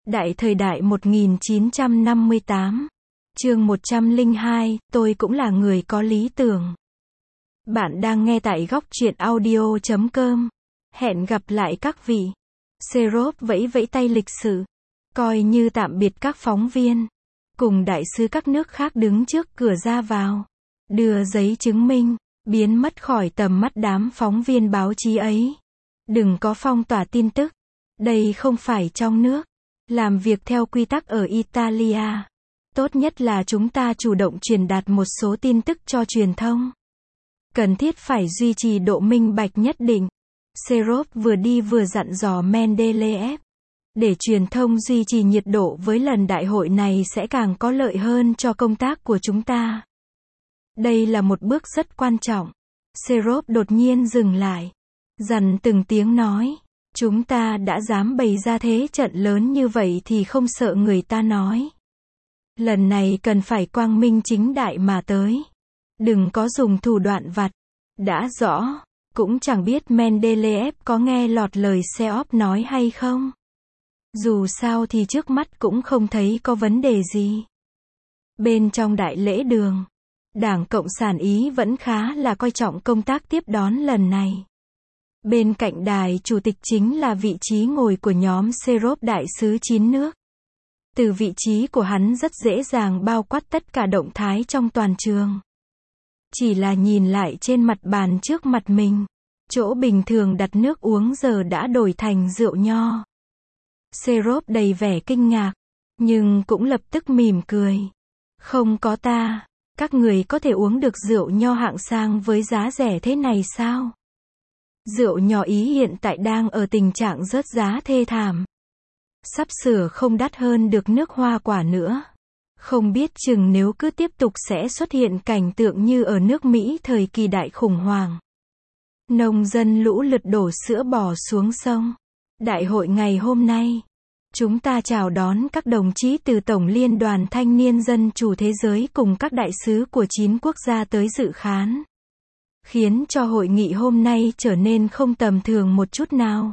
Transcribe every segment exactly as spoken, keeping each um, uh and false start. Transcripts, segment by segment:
Đại thời đại một nghìn chín trăm năm mươi tám. Chương một trăm lẻ hai, tôi cũng là người có lý tưởng. Bạn đang nghe tại góc truyện audio chấm com. Hẹn gặp lại các vị. Serov vẫy vẫy tay lịch sự, coi như tạm biệt các phóng viên, cùng đại sứ các nước khác đứng trước cửa ra vào, đưa giấy chứng minh, biến mất khỏi tầm mắt đám phóng viên báo chí ấy. Đừng có phong tỏa tin tức. Đây không phải trong nước. Làm việc theo quy tắc ở Italia. Tốt nhất là chúng ta chủ động truyền đạt một số tin tức cho truyền thông. Cần thiết phải duy trì độ minh bạch nhất định. Serov vừa đi vừa dặn dò Mendeleev. Để truyền thông duy trì nhiệt độ với lần đại hội này sẽ càng có lợi hơn cho công tác của chúng ta. Đây là một bước rất quan trọng. Serov đột nhiên dừng lại, dằn từng tiếng nói. Chúng ta đã dám bày ra thế trận lớn như vậy thì không sợ người ta nói. Lần này cần phải quang minh chính đại mà tới. Đừng có dùng thủ đoạn vặt. Đã rõ. Cũng chẳng biết Mendeleev có nghe lọt lời Serov nói hay không. Dù sao thì trước mắt cũng không thấy có vấn đề gì. Bên trong đại lễ đường, Đảng Cộng sản Ý vẫn khá là coi trọng công tác tiếp đón lần này. Bên cạnh đài chủ tịch chính là vị trí ngồi của nhóm Serov đại sứ chín nước. Từ vị trí của hắn rất dễ dàng bao quát tất cả động thái trong toàn trường. Chỉ là nhìn lại trên mặt bàn trước mặt mình, chỗ bình thường đặt nước uống giờ đã đổi thành rượu nho. Serov đầy vẻ kinh ngạc, nhưng cũng lập tức mỉm cười. Không có ta, các người có thể uống được rượu nho hạng sang với giá rẻ thế này sao? Rượu nho Ý hiện tại đang ở tình trạng rớt giá thê thảm. Sắp sửa không đắt hơn được nước hoa quả nữa. Không biết chừng nếu cứ tiếp tục sẽ xuất hiện cảnh tượng như ở nước Mỹ thời kỳ đại khủng hoảng. Nông dân lũ lượt đổ sữa bò xuống sông. Đại hội ngày hôm nay, chúng ta chào đón các đồng chí từ Tổng Liên đoàn Thanh niên Dân chủ Thế giới cùng các đại sứ của chín quốc gia tới dự khán. Khiến cho hội nghị hôm nay trở nên không tầm thường một chút nào.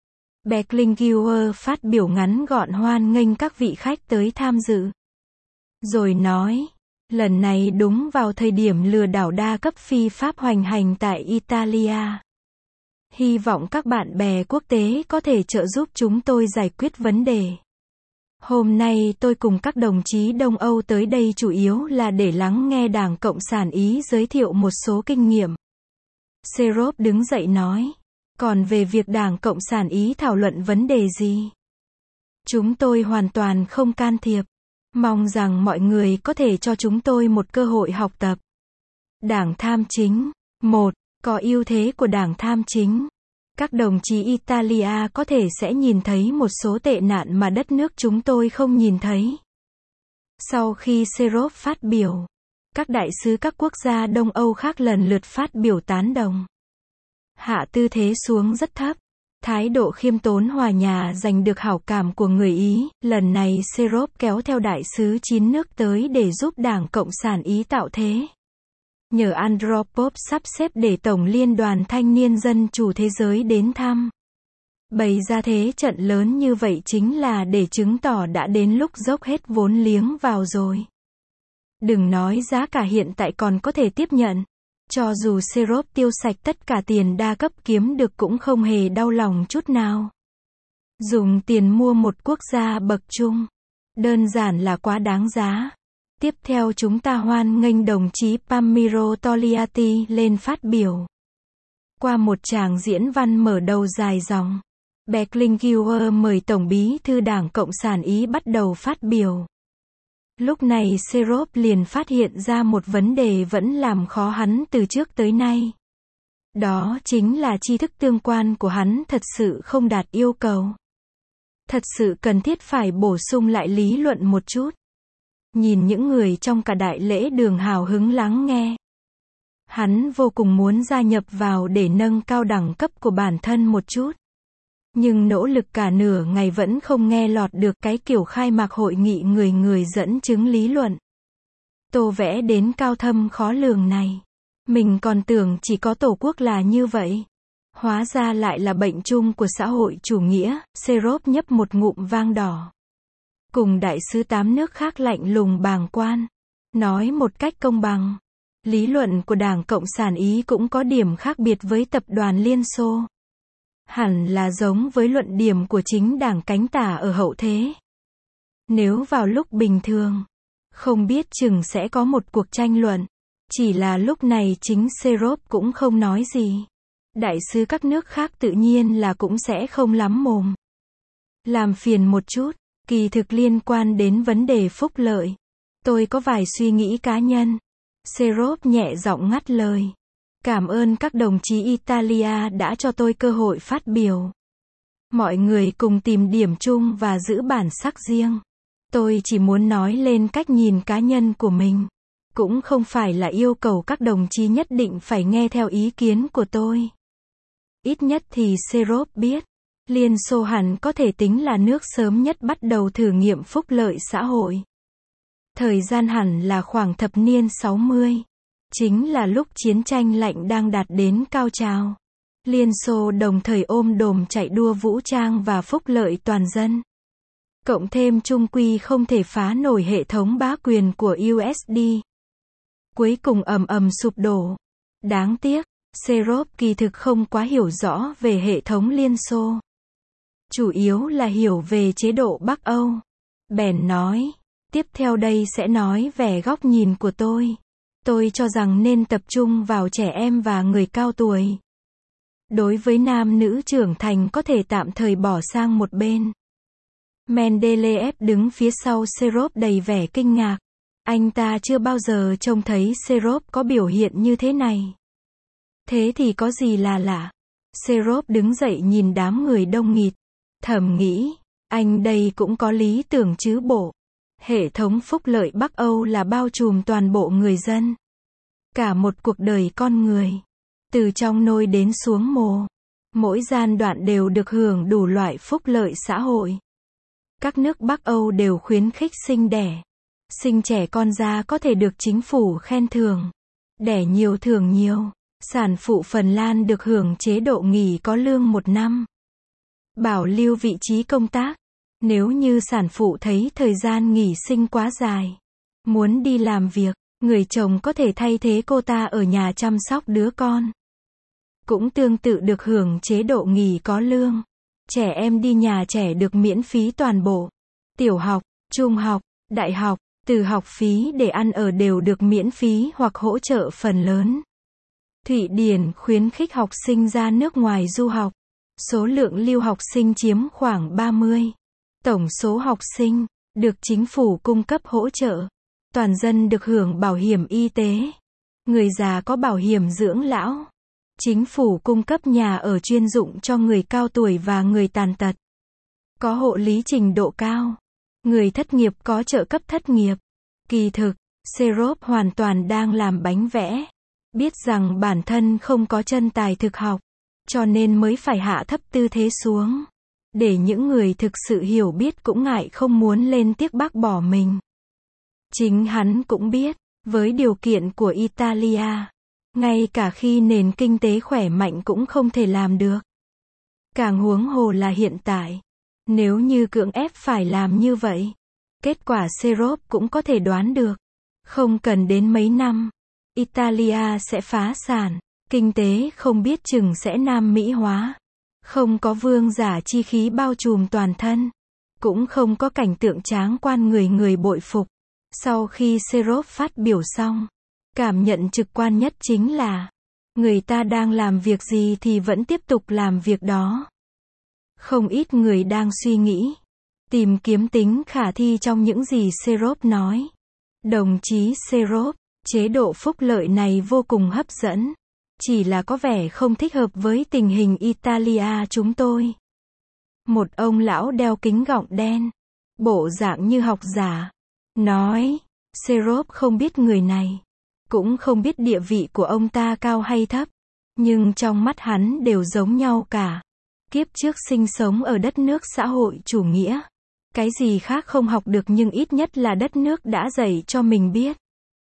Berlinguer phát biểu ngắn gọn hoan nghênh các vị khách tới tham dự. Rồi nói, lần này đúng vào thời điểm lừa đảo đa cấp phi pháp hoành hành tại Italia. Hy vọng các bạn bè quốc tế có thể trợ giúp chúng tôi giải quyết vấn đề. Hôm nay tôi cùng các đồng chí Đông Âu tới đây chủ yếu là để lắng nghe Đảng Cộng sản Ý giới thiệu một số kinh nghiệm. Serov đứng dậy nói, còn về việc Đảng Cộng sản Ý thảo luận vấn đề gì? Chúng tôi hoàn toàn không can thiệp. Mong rằng mọi người có thể cho chúng tôi một cơ hội học tập. Đảng tham chính. một. Có ưu thế của đảng tham chính. Các đồng chí Italia có thể sẽ nhìn thấy một số tệ nạn mà đất nước chúng tôi không nhìn thấy. Sau khi Serov phát biểu, các đại sứ các quốc gia Đông Âu khác lần lượt phát biểu tán đồng. Hạ tư thế xuống rất thấp. Thái độ khiêm tốn hòa nhã giành được hảo cảm của người Ý. Lần này Serov kéo theo đại sứ chín nước tới để giúp Đảng Cộng sản Ý tạo thế. Nhờ Andropov sắp xếp để Tổng Liên đoàn Thanh niên Dân chủ Thế giới đến thăm. Bày ra thế trận lớn như vậy chính là để chứng tỏ đã đến lúc dốc hết vốn liếng vào rồi. Đừng nói giá cả hiện tại còn có thể tiếp nhận. Cho dù Serov tiêu sạch tất cả tiền đa cấp kiếm được cũng không hề đau lòng chút nào. Dùng tiền mua một quốc gia bậc trung. Đơn giản là quá đáng giá. Tiếp theo chúng ta hoan nghênh đồng chí Palmiro Togliatti lên phát biểu. Qua một tràng diễn văn mở đầu dài dòng, Berlinguer mời Tổng bí thư Đảng Cộng sản Ý bắt đầu phát biểu. Lúc này Serov liền phát hiện ra một vấn đề vẫn làm khó hắn từ trước tới nay. Đó chính là tri thức tương quan của hắn thật sự không đạt yêu cầu. Thật sự cần thiết phải bổ sung lại lý luận một chút. Nhìn những người trong cả đại lễ đường hào hứng lắng nghe. Hắn vô cùng muốn gia nhập vào để nâng cao đẳng cấp của bản thân một chút. Nhưng nỗ lực cả nửa ngày vẫn không nghe lọt được cái kiểu khai mạc hội nghị người người dẫn chứng lý luận. Tô vẽ đến cao thâm khó lường này. Mình còn tưởng chỉ có Tổ quốc là như vậy. Hóa ra lại là bệnh chung của xã hội chủ nghĩa. Serov nhấp một ngụm vang đỏ. cùng đại sứ tám nước khác lạnh lùng bàng quan. Nói một cách công bằng, lý luận của Đảng Cộng sản Ý cũng có điểm khác biệt với tập đoàn Liên Xô. Hẳn là giống với luận điểm của chính đảng cánh tả ở hậu thế. Nếu vào lúc bình thường, không biết chừng sẽ có một cuộc tranh luận. Chỉ là lúc này chính Serov cũng không nói gì. Đại sứ các nước khác tự nhiên là cũng sẽ không lắm mồm. Làm phiền một chút, kỳ thực liên quan đến vấn đề phúc lợi. Tôi có vài suy nghĩ cá nhân. Serov nhẹ giọng ngắt lời. Cảm ơn các đồng chí Italia đã cho tôi cơ hội phát biểu. Mọi người cùng tìm điểm chung và giữ bản sắc riêng. Tôi chỉ muốn nói lên cách nhìn cá nhân của mình. Cũng không phải là yêu cầu các đồng chí nhất định phải nghe theo ý kiến của tôi. Ít nhất thì Serov biết, Liên Xô hẳn có thể tính là nước sớm nhất bắt đầu thử nghiệm phúc lợi xã hội. Thời gian hẳn là khoảng thập niên sáu mươi. Chính là lúc chiến tranh lạnh đang đạt đến cao trào. Liên Xô đồng thời ôm đồm chạy đua vũ trang và phúc lợi toàn dân. Cộng thêm chung quy không thể phá nổi hệ thống bá quyền của u ét đê. Cuối cùng ầm ầm sụp đổ. Đáng tiếc, Serov kỳ thực không quá hiểu rõ về hệ thống Liên Xô. Chủ yếu là hiểu về chế độ Bắc Âu. Bèn nói, tiếp theo đây sẽ nói về góc nhìn của tôi. Tôi cho rằng nên tập trung vào trẻ em và người cao tuổi. Đối với nam nữ trưởng thành có thể tạm thời bỏ sang một bên. Mendeleev đứng phía sau Serov đầy vẻ kinh ngạc. Anh ta chưa bao giờ trông thấy Serov có biểu hiện như thế này. Thế thì có gì là lạ? Serov đứng dậy nhìn đám người đông nghịt. Thầm nghĩ, anh đây cũng có lý tưởng chứ bộ. Hệ thống phúc lợi Bắc Âu là bao trùm toàn bộ người dân. Cả một cuộc đời con người. Từ trong nôi đến xuống mồ. Mỗi giai đoạn đều được hưởng đủ loại phúc lợi xã hội. Các nước Bắc Âu đều khuyến khích sinh đẻ. Sinh trẻ con ra có thể được chính phủ khen thưởng. Đẻ nhiều thưởng nhiều. Sản phụ Phần Lan được hưởng chế độ nghỉ có lương một năm. Bảo lưu vị trí công tác. Nếu như sản phụ thấy thời gian nghỉ sinh quá dài, muốn đi làm việc, người chồng có thể thay thế cô ta ở nhà chăm sóc đứa con. Cũng tương tự được hưởng chế độ nghỉ có lương. Trẻ em đi nhà trẻ được miễn phí toàn bộ. Tiểu học, trung học, đại học, từ học phí để ăn ở đều được miễn phí hoặc hỗ trợ phần lớn. Thụy Điển khuyến khích học sinh ra nước ngoài du học. Số lượng lưu học sinh chiếm khoảng ba mươi. Tổng số học sinh được chính phủ cung cấp hỗ trợ. Toàn dân được hưởng bảo hiểm y tế. Người già có bảo hiểm dưỡng lão. Chính phủ cung cấp nhà ở chuyên dụng cho người cao tuổi và người tàn tật. Có hộ lý trình độ cao. Người thất nghiệp có trợ cấp thất nghiệp. Kỳ thực, Serov hoàn toàn đang làm bánh vẽ. Biết rằng bản thân không có chân tài thực học. Cho nên mới phải hạ thấp tư thế xuống. Để những người thực sự hiểu biết cũng ngại không muốn lên tiếc bác bỏ mình. Chính hắn cũng biết, với điều kiện của Italia, ngay cả khi nền kinh tế khỏe mạnh cũng không thể làm được. Càng huống hồ là hiện tại. Nếu như cưỡng ép phải làm như vậy, kết quả Serov cũng có thể đoán được. Không cần đến mấy năm, Italia sẽ phá sản. Kinh tế không biết chừng sẽ Nam Mỹ hóa. Không có vương giả chi khí bao trùm toàn thân. Cũng không có cảnh tượng tráng quan người người bội phục. Sau khi Serov phát biểu xong, cảm nhận trực quan nhất chính là người ta đang làm việc gì thì vẫn tiếp tục làm việc đó. Không ít người đang suy nghĩ, tìm kiếm tính khả thi trong những gì Serov nói. Đồng chí Serov, chế độ phúc lợi này vô cùng hấp dẫn. Chỉ là có vẻ không thích hợp với tình hình Italia chúng tôi. Một ông lão đeo kính gọng đen, bộ dạng như học giả, nói, Serov không biết người này, cũng không biết địa vị của ông ta cao hay thấp, nhưng trong mắt hắn đều giống nhau cả. Kiếp trước sinh sống ở đất nước xã hội chủ nghĩa. Cái gì khác không học được nhưng ít nhất là đất nước đã dạy cho mình biết.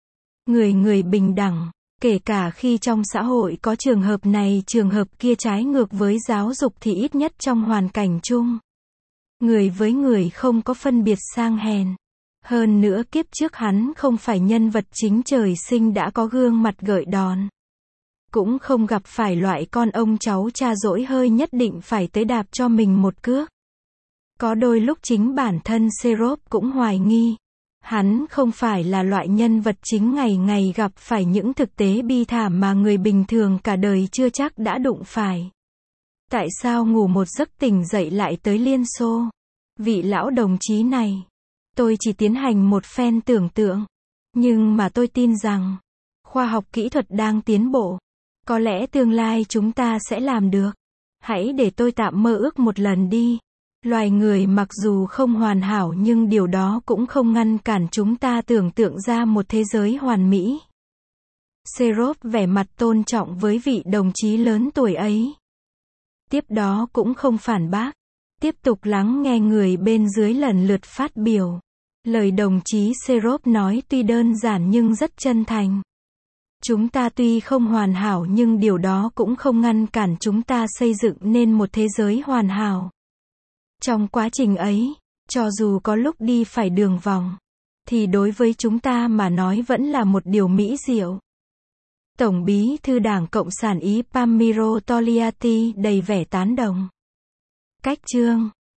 Người người bình đẳng. Kể cả khi trong xã hội có trường hợp này trường hợp kia trái ngược với giáo dục thì ít nhất trong hoàn cảnh chung. Người với người không có phân biệt sang hèn. Hơn nữa kiếp trước hắn không phải nhân vật chính trời sinh đã có gương mặt gợi đòn. Cũng không gặp phải loại con ông cháu cha dỗi hơi nhất định phải tới đạp cho mình một cước. Có đôi lúc chính bản thân Serov cũng hoài nghi. Hắn không phải là loại nhân vật chính ngày ngày gặp phải những thực tế bi thảm mà người bình thường cả đời chưa chắc đã đụng phải. Tại sao ngủ một giấc tỉnh dậy lại tới Liên Xô? Vị lão đồng chí này. Tôi chỉ tiến hành một phen tưởng tượng. Nhưng mà tôi tin rằng, khoa học kỹ thuật đang tiến bộ. Có lẽ tương lai chúng ta sẽ làm được. Hãy để tôi tạm mơ ước một lần đi. Loài người mặc dù không hoàn hảo nhưng điều đó cũng không ngăn cản chúng ta tưởng tượng ra một thế giới hoàn mỹ. Serov vẻ mặt tôn trọng với vị đồng chí lớn tuổi ấy. Tiếp đó cũng không phản bác. Tiếp tục lắng nghe người bên dưới lần lượt phát biểu. Lời đồng chí Serov nói tuy đơn giản nhưng rất chân thành. Chúng ta tuy không hoàn hảo nhưng điều đó cũng không ngăn cản chúng ta xây dựng nên một thế giới hoàn hảo. Trong quá trình ấy, cho dù có lúc đi phải đường vòng, thì đối với chúng ta mà nói vẫn là một điều mỹ diệu. Tổng bí thư Đảng Cộng sản Ý Palmiro Togliatti đầy vẻ tán đồng. Cách chương